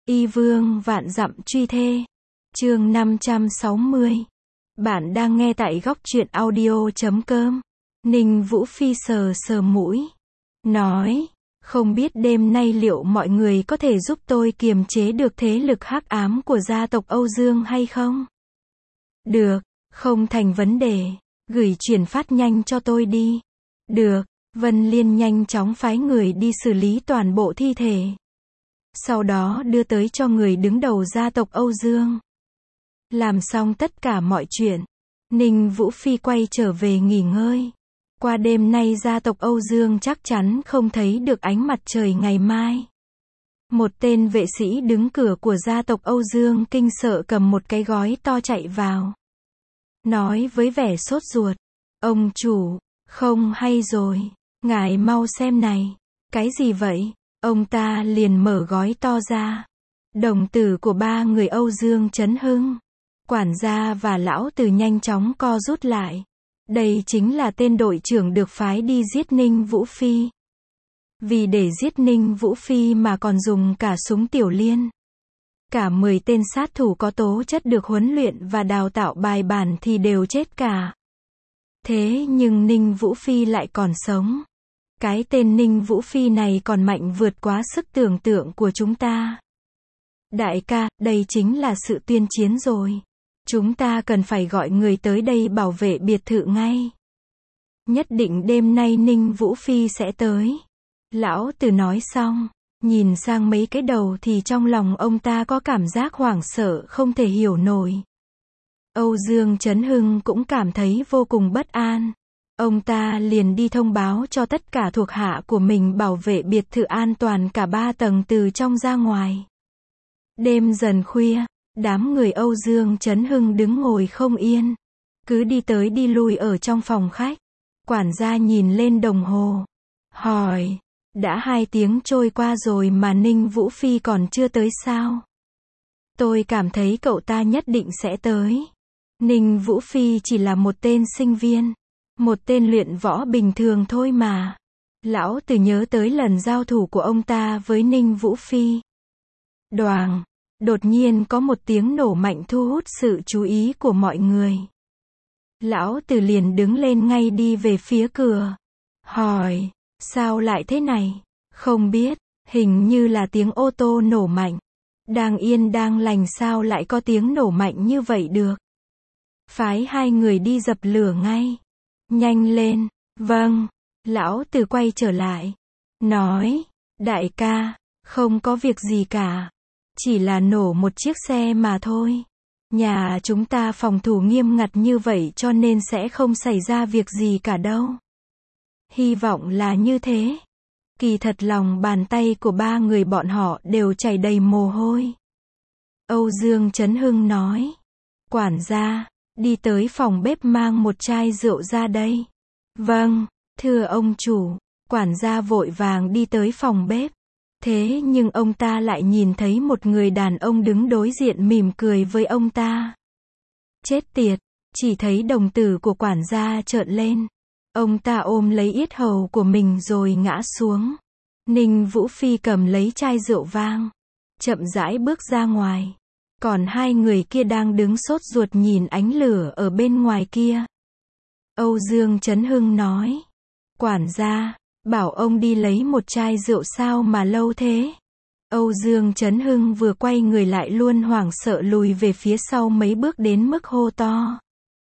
Y vương vạn dặm truy thê. Chương 560. Bạn đang nghe tại góc truyện audio.com. Ninh Vũ Phi sờ sờ mũi, nói, không biết đêm nay liệu mọi người có thể giúp tôi kiềm chế được thế lực hắc ám của gia tộc Âu Dương hay không? Được, không thành vấn đề, gửi chuyển phát nhanh cho tôi đi. Được, Vân Liên nhanh chóng phái người đi xử lý toàn bộ thi thể. Sau đó đưa tới cho người đứng đầu gia tộc Âu Dương. Làm xong tất cả mọi chuyện, Ninh Vũ Phi quay trở về nghỉ ngơi. Qua đêm nay gia tộc Âu Dương chắc chắn không thấy được ánh mặt trời ngày mai. Một tên vệ sĩ đứng cửa của gia tộc Âu Dương kinh sợ cầm một cái gói to chạy vào. Nói với vẻ sốt ruột, ông chủ, không hay rồi, ngài mau xem này. Cái gì vậy? Ông ta liền mở gói to ra. Đồng tử của ba người Âu Dương chấn hưng. Quản gia và lão tử nhanh chóng co rút lại. Đây chính là tên đội trưởng được phái đi giết Ninh Vũ Phi. Vì để giết Ninh Vũ Phi mà còn dùng cả súng tiểu liên. Cả 10 tên sát thủ có tố chất được huấn luyện và đào tạo bài bản thì đều chết cả. Thế nhưng Ninh Vũ Phi lại còn sống. Cái tên Ninh Vũ Phi này còn mạnh vượt quá sức tưởng tượng của chúng ta. Đại ca, đây chính là sự tuyên chiến rồi. Chúng ta cần phải gọi người tới đây bảo vệ biệt thự ngay. Nhất định đêm nay Ninh Vũ Phi sẽ tới. Lão tử nói xong, nhìn sang mấy cái đầu thì trong lòng ông ta có cảm giác hoảng sợ không thể hiểu nổi. Âu Dương Chấn Hưng cũng cảm thấy vô cùng bất an. Ông ta liền đi thông báo cho tất cả thuộc hạ của mình bảo vệ biệt thự an toàn cả 3 tầng từ trong ra ngoài. Đêm dần khuya, đám người Âu Dương Chấn Hưng đứng ngồi không yên. Cứ đi tới đi lui ở trong phòng khách. Quản gia nhìn lên đồng hồ. Hỏi, đã 2 tiếng trôi qua rồi mà Ninh Vũ Phi còn chưa tới sao? Tôi cảm thấy cậu ta nhất định sẽ tới. Ninh Vũ Phi chỉ là một tên sinh viên. Một tên luyện võ bình thường thôi mà. Lão tử nhớ tới lần giao thủ của ông ta với Ninh Vũ Phi. Đoàng, đột nhiên có một tiếng nổ mạnh thu hút sự chú ý của mọi người. Lão tử liền đứng lên ngay đi về phía cửa. Hỏi, sao lại thế này? Không biết, hình như là tiếng ô tô nổ mạnh. Đang yên đang lành sao lại có tiếng nổ mạnh như vậy được? Phái 2 người đi dập lửa ngay. Nhanh lên, vâng. Lão tử quay trở lại. Nói, đại ca, không có việc gì cả. Chỉ là nổ một chiếc xe mà thôi. Nhà chúng ta phòng thủ nghiêm ngặt như vậy cho nên sẽ không xảy ra việc gì cả đâu. Hy vọng là như thế. Kỳ thật lòng bàn tay của 3 người bọn họ đều chảy đầy mồ hôi. Âu Dương Chấn Hưng nói. Quản gia, đi tới phòng bếp mang một chai rượu ra đây. Vâng, thưa ông chủ. Quản gia vội vàng đi tới phòng bếp. Thế nhưng ông ta lại nhìn thấy một người đàn ông đứng đối diện mỉm cười với ông ta. Chết tiệt, chỉ thấy đồng tử của quản gia trợn lên. Ông ta ôm lấy yết hầu của mình rồi ngã xuống. Ninh Vũ Phi cầm lấy chai rượu vang, chậm rãi bước ra ngoài. Còn 2 người kia đang đứng sốt ruột nhìn ánh lửa ở bên ngoài kia. Âu Dương Chấn Hưng nói. Quản gia, bảo ông đi lấy một chai rượu sao mà lâu thế? Âu Dương Chấn Hưng vừa quay người lại luôn hoảng sợ lùi về phía sau mấy bước đến mức hô to.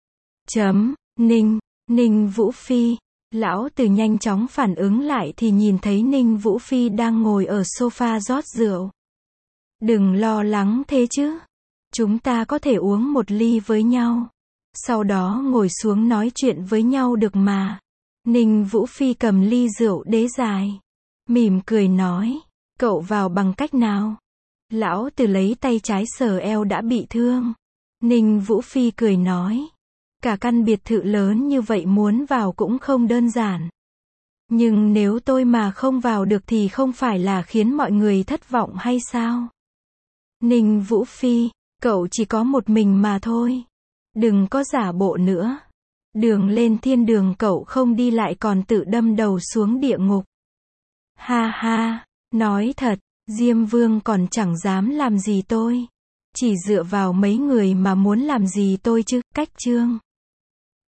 Ninh Vũ Phi. Lão tử nhanh chóng phản ứng lại thì nhìn thấy Ninh Vũ Phi đang ngồi ở sofa rót rượu. Đừng lo lắng thế chứ. Chúng ta có thể uống một ly với nhau. Sau đó ngồi xuống nói chuyện với nhau được mà. Ninh Vũ Phi cầm ly rượu đế dài. Mỉm cười nói. Cậu vào bằng cách nào? Lão tử lấy tay trái sờ eo đã bị thương. Ninh Vũ Phi cười nói. Cả căn biệt thự lớn như vậy muốn vào cũng không đơn giản. Nhưng nếu tôi mà không vào được thì không phải là khiến mọi người thất vọng hay sao? Ninh Vũ Phi, cậu chỉ có một mình mà thôi. Đừng có giả bộ nữa. Đường lên thiên đường cậu không đi lại còn tự đâm đầu xuống địa ngục. Ha ha, nói thật, Diêm Vương còn chẳng dám làm gì tôi. Chỉ dựa vào mấy người mà muốn làm gì tôi chứ, cách chương.